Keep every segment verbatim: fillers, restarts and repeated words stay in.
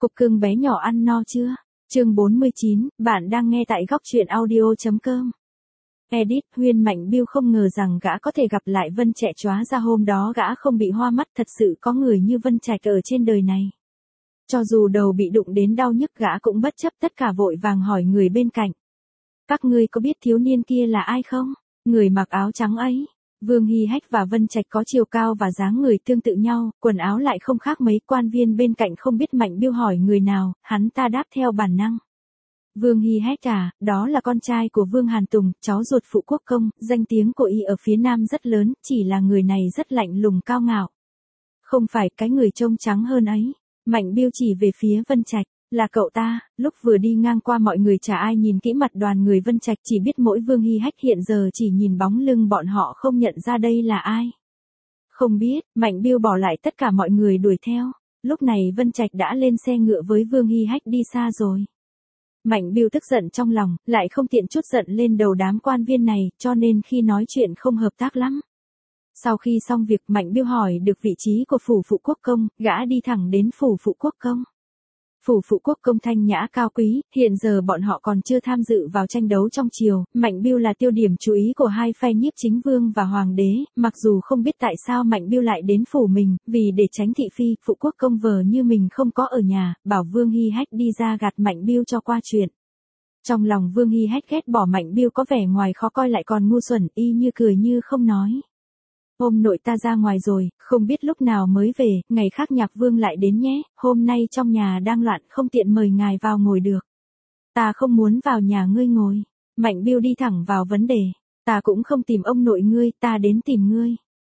Cục cưng bé nhỏ ăn no chưa? Chương bốn mươi chín, bạn đang nghe tại góc truyện audio.com. Edit, Huyên Mạnh Biêu không ngờ rằng gã có thể gặp lại Vân Trẻ chóa ra hôm đó gã không bị hoa mắt, thật sự có người như Vân Trạch ở trên đời này. Cho dù đầu bị đụng đến đau nhức gã cũng bất chấp tất cả vội vàng hỏi người bên cạnh. Các ngươi có biết thiếu niên kia là ai không? Người mặc áo trắng ấy. Vương Hy Hách và Vân Trạch có chiều cao và dáng người tương tự nhau, quần áo lại không khác mấy. Quan viên bên cạnh không biết Mạnh Biêu hỏi người nào, hắn ta đáp theo bản năng. Vương Hy Hách à, đó là con trai của Vương Hàn Tùng, cháu ruột Phụ Quốc Công, danh tiếng của y ở phía Nam rất lớn, chỉ là người này rất lạnh lùng cao ngạo. Không phải, cái người trông trắng hơn ấy. Mạnh Biêu chỉ về phía Vân Trạch. Là cậu ta. Lúc vừa đi ngang qua mọi người chả ai nhìn kỹ mặt đoàn người Vân Trạch, chỉ biết mỗi Vương Hy Hách hiện giờ chỉ nhìn bóng lưng bọn họ không nhận ra đây là ai. Không biết, Mạnh Biêu bỏ lại tất cả mọi người đuổi theo. Lúc này Vân Trạch đã lên xe ngựa với Vương Hy Hách đi xa rồi. Mạnh Biêu tức giận trong lòng, lại không tiện trút giận lên đầu đám quan viên này, cho nên khi nói chuyện không hợp tác lắm. Sau khi xong việc, Mạnh Biêu hỏi được vị trí của phủ Phụ Quốc Công, gã đi thẳng đến phủ Phụ Quốc Công. Phủ Phụ Quốc Công thanh nhã cao quý, hiện giờ bọn họ còn chưa tham dự vào tranh đấu trong triều, Mạnh Biêu là tiêu điểm chú ý của hai phe Nhiếp Chính Vương và Hoàng đế, mặc dù không biết tại sao Mạnh Biêu lại đến phủ mình, vì để tránh thị phi, Phụ Quốc Công vờ như mình không có ở nhà, bảo Vương Hy Hách đi ra gạt Mạnh Biêu cho qua chuyện. Trong lòng Vương Hy Hách ghét bỏ Mạnh Biêu có vẻ ngoài khó coi lại còn ngu xuẩn, y như cười như không nói. Hôm nội ta ra ngoài rồi, không biết lúc nào mới về, ngày khác Nhạc Vương lại đến nhé, hôm nay trong nhà đang loạn không tiện mời ngài vào ngồi được. Ta không muốn vào nhà ngươi ngồi. Mạnh Biêu đi thẳng vào vấn đề. Ta cũng không tìm ông nội ngươi, ta đến tìm ngươi.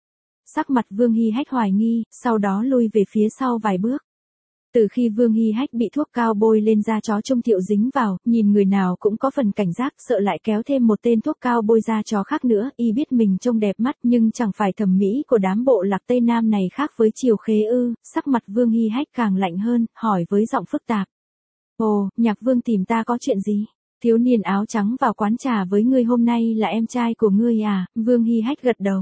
Sắc mặt Vương Hy Hách hoài nghi, sau đó lui về phía sau vài bước. Từ khi Vương Hy Hách bị thuốc cao bôi lên da chó Trung Thiệu dính vào, nhìn người nào cũng có phần cảnh giác, sợ lại kéo thêm một tên thuốc cao bôi da chó khác nữa, y biết mình trông đẹp mắt nhưng chẳng phải thẩm mỹ của đám bộ lạc Tây Nam này khác với Triều Khế ư. Sắc mặt Vương Hy Hách càng lạnh hơn, hỏi với giọng phức tạp. Ồ, Nhạc Vương tìm ta có chuyện gì? Thiếu niên áo trắng vào quán trà với ngươi hôm nay là em trai của ngươi à? Vương Hy Hách gật đầu.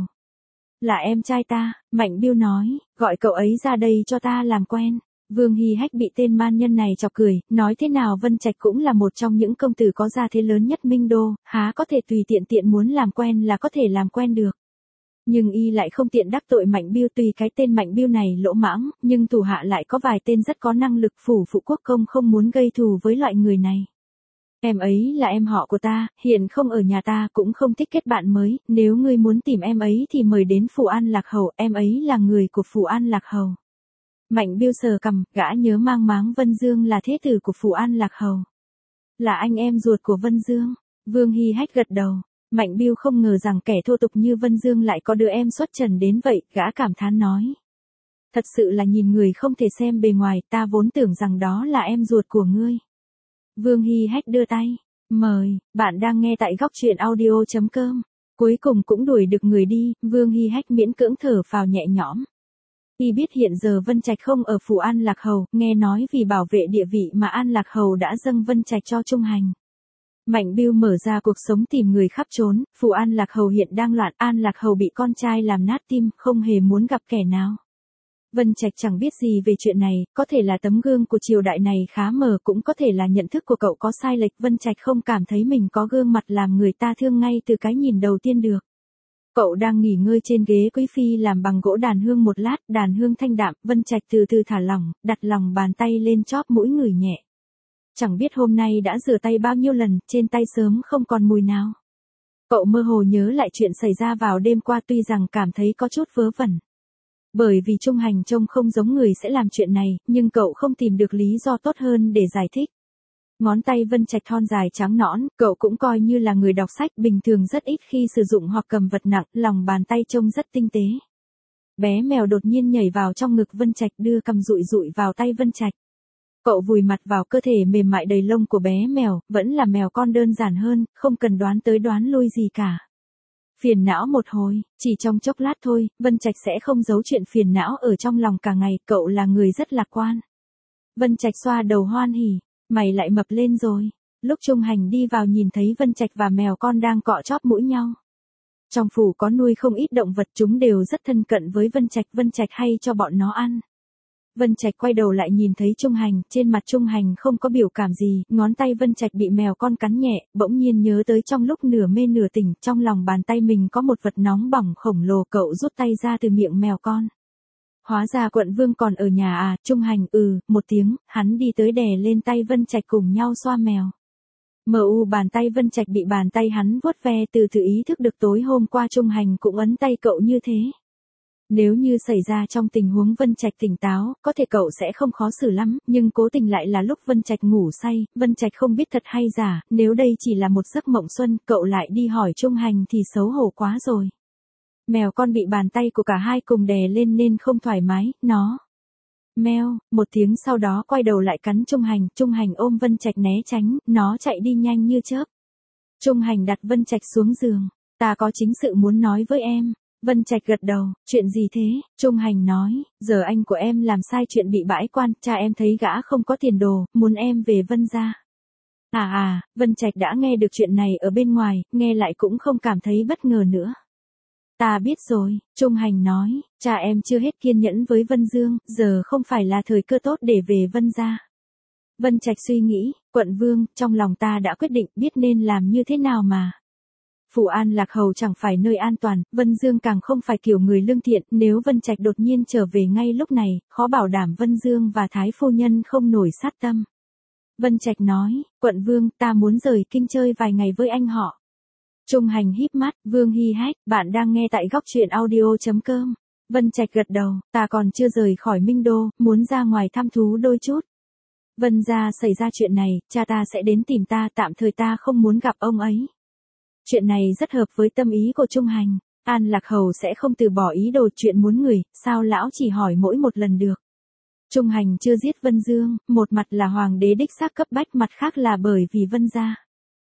Là em trai ta, Mạnh Biêu nói, gọi cậu ấy ra đây cho ta làm quen. Vương Hy Hách bị tên man nhân này chọc cười, nói thế nào Vân Trạch cũng là một trong những công tử có gia thế lớn nhất Minh Đô, há có thể tùy tiện tiện muốn làm quen là có thể làm quen được. Nhưng y lại không tiện đắc tội Mạnh Biêu, tùy cái tên Mạnh Biêu này lỗ mãng, nhưng thủ hạ lại có vài tên rất có năng lực, phủ Phụ Quốc Công không muốn gây thù với loại người này. Em ấy là em họ của ta, hiện không ở nhà ta, cũng không thích kết bạn mới, nếu ngươi muốn tìm em ấy thì mời đến phủ An Lạc Hầu, em ấy là người của phủ An Lạc Hầu. Mạnh Biêu sờ cằm, gã nhớ mang máng Vân Dương là thế tử của phủ An Lạc Hầu. Là anh em ruột của Vân Dương. Vương Hy Hách gật đầu. Mạnh Biêu không ngờ rằng kẻ thô tục như Vân Dương lại có đứa em xuất trần đến vậy, gã cảm thán nói. Thật sự là nhìn người không thể xem bề ngoài, ta vốn tưởng rằng đó là em ruột của ngươi. Vương Hy Hách đưa tay. Mời, bạn đang nghe tại góc truyện audio.com. Cuối cùng cũng đuổi được người đi, Vương Hy Hách miễn cưỡng thở phào nhẹ nhõm. Y biết hiện giờ Vân Trạch không ở phủ An Lạc Hầu, nghe nói vì bảo vệ địa vị mà An Lạc Hầu đã dâng Vân Trạch cho trung hành. Mạnh Biêu mở ra cuộc sống tìm người khắp trốn, phủ An Lạc Hầu hiện đang loạn, An Lạc Hầu bị con trai làm nát tim, không hề muốn gặp kẻ nào. Vân Trạch chẳng biết gì về chuyện này, có thể là tấm gương của triều đại này khá mờ, cũng có thể là nhận thức của cậu có sai lệch, Vân Trạch không cảm thấy mình có gương mặt làm người ta thương ngay từ cái nhìn đầu tiên được. Cậu đang nghỉ ngơi trên ghế quý phi làm bằng gỗ đàn hương một lát, đàn hương thanh đạm, Vân Trạch từ từ thả lỏng, đặt lòng bàn tay lên chóp mũi ngửi nhẹ. Chẳng biết hôm nay đã rửa tay bao nhiêu lần, trên tay sớm không còn mùi nào. Cậu mơ hồ nhớ lại chuyện xảy ra vào đêm qua, tuy rằng cảm thấy có chút vớ vẩn. Bởi vì trung hành trông không giống người sẽ làm chuyện này, nhưng cậu không tìm được lý do tốt hơn để giải thích. Ngón tay Vân Trạch thon dài trắng nõn, cậu cũng coi như là người đọc sách, bình thường rất ít khi sử dụng hoặc cầm vật nặng, lòng bàn tay trông rất tinh tế. Bé mèo đột nhiên nhảy vào trong ngực Vân Trạch, đưa cằm dụi dụi vào tay Vân Trạch. Cậu vùi mặt vào cơ thể mềm mại đầy lông của bé mèo, vẫn là mèo con đơn giản hơn, không cần đoán tới đoán lui gì cả. Phiền não một hồi, chỉ trong chốc lát thôi, Vân Trạch sẽ không giấu chuyện phiền não ở trong lòng cả ngày, cậu là người rất lạc quan. Vân Trạch xoa đầu hoan hỉ. Mày lại mập lên rồi. Lúc trung hành đi vào nhìn thấy Vân Trạch và mèo con đang cọ chóp mũi nhau. Trong phủ có nuôi không ít động vật, chúng đều rất thân cận với Vân Trạch, Vân Trạch hay cho bọn nó ăn. Vân Trạch quay đầu lại nhìn thấy Trung Hành, trên mặt Trung Hành không có biểu cảm gì, ngón tay Vân Trạch bị mèo con cắn nhẹ, bỗng nhiên nhớ tới trong lúc nửa mê nửa tỉnh, trong lòng bàn tay mình có một vật nóng bỏng khổng lồ, cậu rút tay ra từ miệng mèo con. Hóa ra quận vương còn ở nhà à, Trung Hành ừ, một tiếng, hắn đi tới đè lên tay Vân Trạch cùng nhau xoa mèo. Mờ u bàn tay Vân Trạch bị bàn tay hắn vuốt ve, từ từ ý thức được tối hôm qua Trung Hành cũng ấn tay cậu như thế. Nếu như xảy ra trong tình huống Vân Trạch tỉnh táo, có thể cậu sẽ không khó xử lắm, nhưng cố tình lại là lúc Vân Trạch ngủ say, Vân Trạch không biết thật hay giả, nếu đây chỉ là một giấc mộng xuân, cậu lại đi hỏi Trung Hành thì xấu hổ quá rồi. Mèo con bị bàn tay của cả hai cùng đè lên nên không thoải mái, nó meo, một tiếng sau đó quay đầu lại cắn Trung Hành, Trung Hành ôm Vân Trạch né tránh, nó chạy đi nhanh như chớp. Trung Hành đặt Vân Trạch xuống giường, ta có chính sự muốn nói với em. Vân Trạch gật đầu, chuyện gì thế? Trung Hành nói, giờ anh của em làm sai chuyện bị bãi quan, cha em thấy gã không có tiền đồ, muốn em về Vân gia. À à, Vân Trạch đã nghe được chuyện này ở bên ngoài, nghe lại cũng không cảm thấy bất ngờ nữa. Ta biết rồi, Trung Hành nói, cha em chưa hết kiên nhẫn với Vân Dương, giờ không phải là thời cơ tốt để về Vân gia. Vân Trạch suy nghĩ, quận vương, trong lòng ta đã quyết định biết nên làm như thế nào mà. Phủ An Lạc Hầu chẳng phải nơi an toàn, Vân Dương càng không phải kiểu người lương thiện, nếu Vân Trạch đột nhiên trở về ngay lúc này, khó bảo đảm Vân Dương và Thái phu nhân không nổi sát tâm. Vân Trạch nói, quận vương, ta muốn rời kinh chơi vài ngày với anh họ. Trung Hành híp mắt, Vương Hi Hách, bạn đang nghe tại góc truyện audio chấm com. Vân Trạch gật đầu, ta còn chưa rời khỏi Minh Đô, muốn ra ngoài thăm thú đôi chút. Vân gia xảy ra chuyện này, cha ta sẽ đến tìm ta, tạm thời ta không muốn gặp ông ấy. Chuyện này rất hợp với tâm ý của Trung Hành, An Lạc Hầu sẽ không từ bỏ ý đồ chuyện muốn người, sao lão chỉ hỏi mỗi một lần được. Trung Hành chưa giết Vân Dương, một mặt là hoàng đế đích xác cấp bách, mặt khác là bởi vì Vân gia.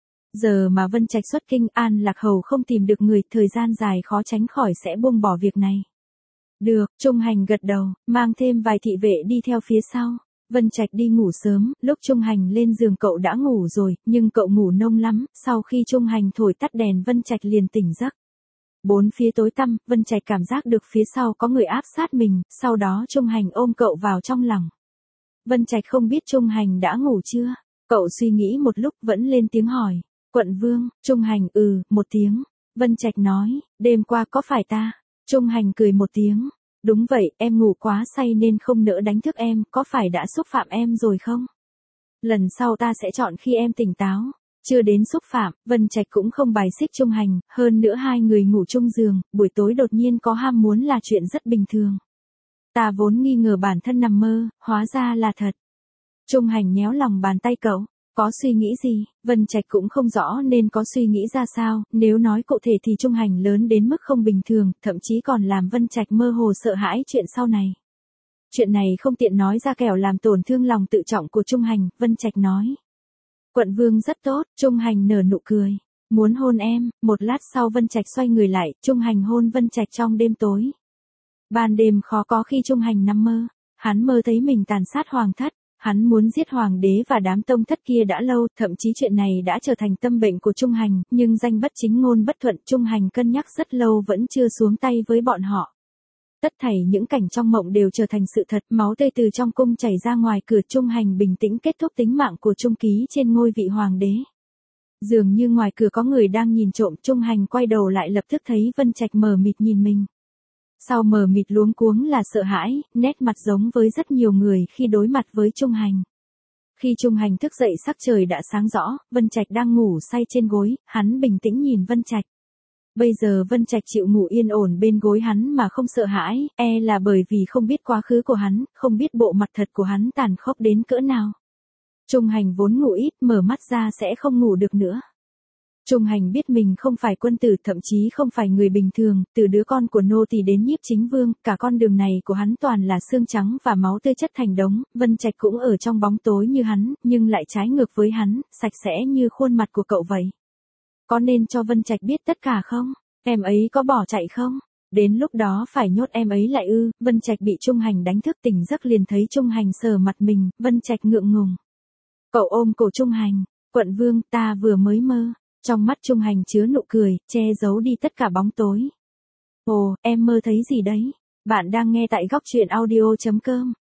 Giờ mà Vân Trạch xuất kinh, An Lạc Hầu không tìm được người, thời gian dài khó tránh khỏi sẽ buông bỏ việc này. Được, Trung Hành gật đầu, mang thêm vài thị vệ đi theo phía sau. Vân Trạch đi ngủ sớm, lúc Trung Hành lên giường cậu đã ngủ rồi, nhưng cậu ngủ nông lắm, sau khi Trung Hành thổi tắt đèn Vân Trạch liền tỉnh giấc. Bốn phía tối tăm, Vân Trạch cảm giác được phía sau có người áp sát mình, sau đó Trung Hành ôm cậu vào trong lòng. Vân Trạch không biết Trung Hành đã ngủ chưa, cậu suy nghĩ một lúc vẫn lên tiếng hỏi, quận vương, Trung Hành ừ, một tiếng. Vân Trạch nói, đêm qua có phải ta? Trung Hành cười một tiếng. Đúng vậy, em ngủ quá say nên không nỡ đánh thức em, có phải đã xúc phạm em rồi không? Lần sau ta sẽ chọn khi em tỉnh táo. Chưa đến xúc phạm, Vân Trạch cũng không bài xích Trung Hành, hơn nữa hai người ngủ chung giường, buổi tối đột nhiên có ham muốn là chuyện rất bình thường. Ta vốn nghi ngờ bản thân nằm mơ, hóa ra là thật. Trung Hành nhéo lòng bàn tay cậu. Có suy nghĩ gì, Vân Trạch cũng không rõ nên có suy nghĩ ra sao, nếu nói cụ thể thì Trung Hành lớn đến mức không bình thường, thậm chí còn làm Vân Trạch mơ hồ sợ hãi chuyện sau này. Chuyện này không tiện nói ra kẻo làm tổn thương lòng tự trọng của Trung Hành, Vân Trạch nói. Quận vương rất tốt, Trung Hành nở nụ cười. Muốn hôn em, một lát sau Vân Trạch xoay người lại, Trung Hành hôn Vân Trạch trong đêm tối. Ban đêm khó có khi Trung Hành nằm mơ, hắn mơ thấy mình tàn sát hoàng thất. Hắn muốn giết hoàng đế và đám tông thất kia đã lâu, thậm chí chuyện này đã trở thành tâm bệnh của Trung Hành, nhưng danh bất chính ngôn bất thuận, Trung Hành cân nhắc rất lâu vẫn chưa xuống tay với bọn họ. Tất thảy những cảnh trong mộng đều trở thành sự thật, máu tươi từ trong cung chảy ra ngoài cửa, Trung Hành bình tĩnh kết thúc tính mạng của Trung Ký trên ngôi vị hoàng đế. Dường như ngoài cửa có người đang nhìn trộm, Trung Hành quay đầu lại lập tức thấy Vân Trạch mờ mịt nhìn mình. Sau mờ mịt luống cuống là sợ hãi, nét mặt giống với rất nhiều người khi đối mặt với Trung Hành. Khi Trung Hành thức dậy sắc trời đã sáng rõ, Vân Trạch đang ngủ say trên gối, hắn bình tĩnh nhìn Vân Trạch. Bây giờ Vân Trạch chịu ngủ yên ổn bên gối hắn mà không sợ hãi, e là bởi vì không biết quá khứ của hắn, không biết bộ mặt thật của hắn tàn khốc đến cỡ nào. Trung Hành vốn ngủ ít, mở mắt ra sẽ không ngủ được nữa. Trung Hành biết mình không phải quân tử, thậm chí không phải người bình thường, từ đứa con của nô tỳ đến nhiếp chính vương, cả con đường này của hắn toàn là xương trắng và máu tươi chất thành đống, Vân Trạch cũng ở trong bóng tối như hắn, nhưng lại trái ngược với hắn, sạch sẽ như khuôn mặt của cậu vậy. Có nên cho Vân Trạch biết tất cả không? Em ấy có bỏ chạy không? Đến lúc đó phải nhốt em ấy lại ư? Vân Trạch bị Trung Hành đánh thức, tỉnh giấc liền thấy Trung Hành sờ mặt mình, Vân Trạch ngượng ngùng. Cậu ôm cổ Trung Hành, quận vương, ta vừa mới mơ. Trong mắt Trung Hành chứa nụ cười, che giấu đi tất cả bóng tối. Ồ, em mơ thấy gì đấy? Bạn đang nghe tại góc truyện audio chấm com.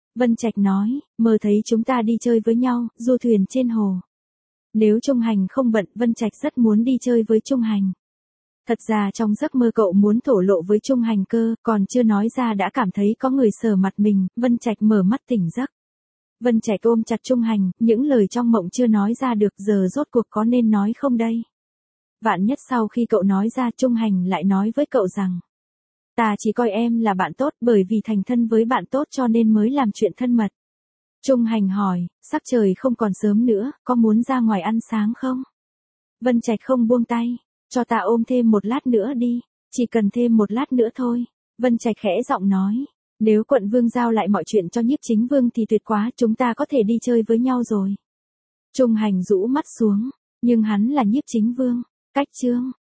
Vân Trạch nói, mơ thấy chúng ta đi chơi với nhau, du thuyền trên hồ. Nếu Trung Hành không bận, Vân Trạch rất muốn đi chơi với Trung Hành. Thật ra trong giấc mơ cậu muốn thổ lộ với Trung Hành cơ, còn chưa nói ra đã cảm thấy có người sờ mặt mình, Vân Trạch mở mắt tỉnh giấc. Vân Trạch ôm chặt Trung Hành, những lời trong mộng chưa nói ra được, giờ rốt cuộc có nên nói không đây? Vạn nhất sau khi cậu nói ra, Trung Hành lại nói với cậu rằng, ta chỉ coi em là bạn tốt, bởi vì thành thân với bạn tốt cho nên mới làm chuyện thân mật. Trung Hành hỏi, sắc trời không còn sớm nữa, có muốn ra ngoài ăn sáng không? Vân Trạch không buông tay, cho ta ôm thêm một lát nữa đi, chỉ cần thêm một lát nữa thôi. Vân Trạch khẽ giọng nói, nếu quận vương giao lại mọi chuyện cho Nhiếp Chính Vương thì tuyệt quá, chúng ta có thể đi chơi với nhau rồi. Trung Hành rũ mắt xuống, nhưng hắn là Nhiếp Chính Vương, cách chương.